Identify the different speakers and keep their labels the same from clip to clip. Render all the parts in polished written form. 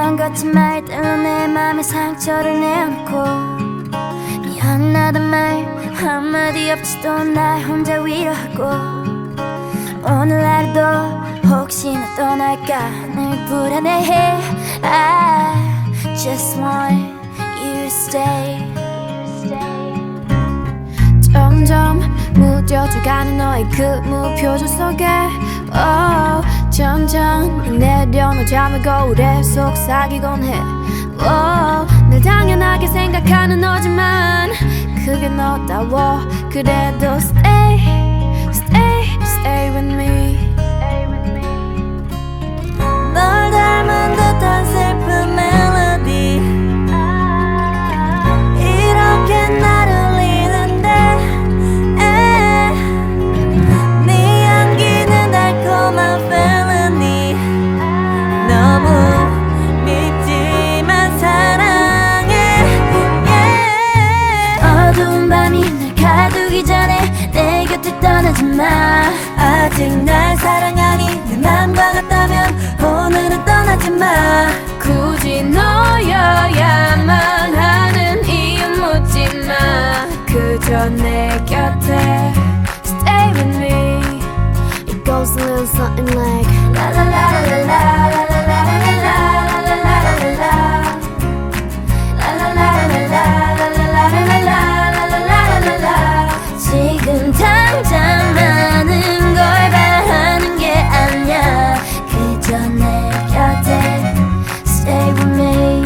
Speaker 1: 난 거짓말 때문에 맘에 상처를 내놓고 미안하단 말 한마디 없이도 날 혼자 위로하고 오늘 하루도 혹시나 떠날까 늘 불안해해. I just want you to stay. 점점 무뎌져가는 너의 그 무표정 속에 점점 내려놓은 잠을 거울에 속삭이곤 해. 늘 당연하게 생각하는 너지만 그게 너다워. 그래도 stay, stay, stay with me. 널 닮은 듯한 슬픈 멜로디 이렇게 나를 울리는데 네 향기는 달콤한 felony. 너무 밉지만 사랑해. 어두운 밤이 날 가두기 전에 내 곁을 떠나지 마. 아직 날 사랑하니 내 맘과 같다면 오늘은 떠나지 마. 굳이 너여야만 하는 이유 묻지 마. 그저 내 곁에 stay with me. It goes a little something like la la la la la la la la la la la la la. 지금 당장 많은 걸 바라는 게 아니야. 그저 내 곁에 stay with me.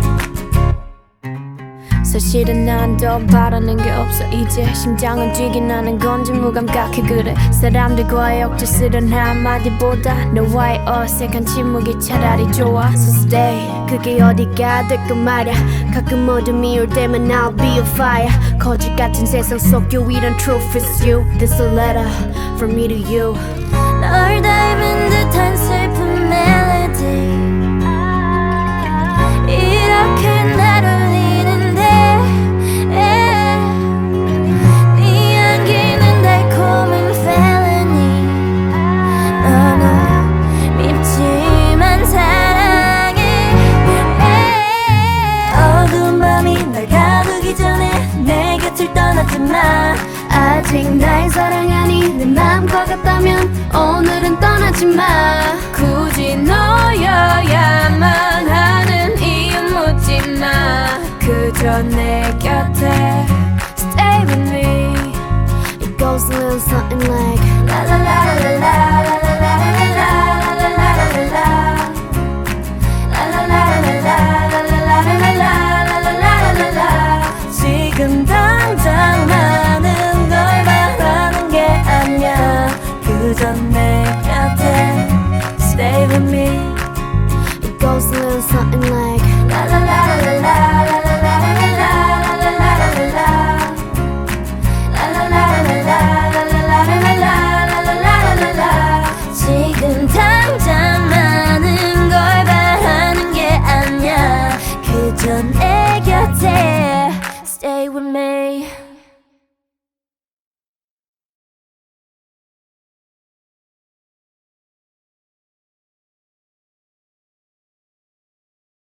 Speaker 1: 사실은 난 더 바라는 게 없어. 이제 심장은 뛰긴 하는 건지 무감각해. 그래 사람들과의 억지스런 한마디보다 너와의 어색한 침묵이 차라리 좋아. So stay. 그게 어디가 될까 말야. 가끔 어둠이 올 때면 I'll be a fire. 거짓 같은 세상 속 유일한 truth is you. This a letter from me to you. 널 닮은 듯한 슬픈 멜로디 이렇게 날 울리는데 네 향기는 달콤한 felony. 너무 밉지만 사랑해. 어두운 밤이 날 가두기 전에 내 곁을 떠나지 마. 아직 날 사랑하니 내 맘과 같다면 오늘은 떠나지 마. 굳이 너여야만 하는 이유 묻지 마. 그저 내 곁에 stay with me. It goes a little something like la la la la la la la la la la la la la. 지금 당장 많은 걸 바라는 게 아니야. 그저 내 곁에 stay with me. It goes a little something like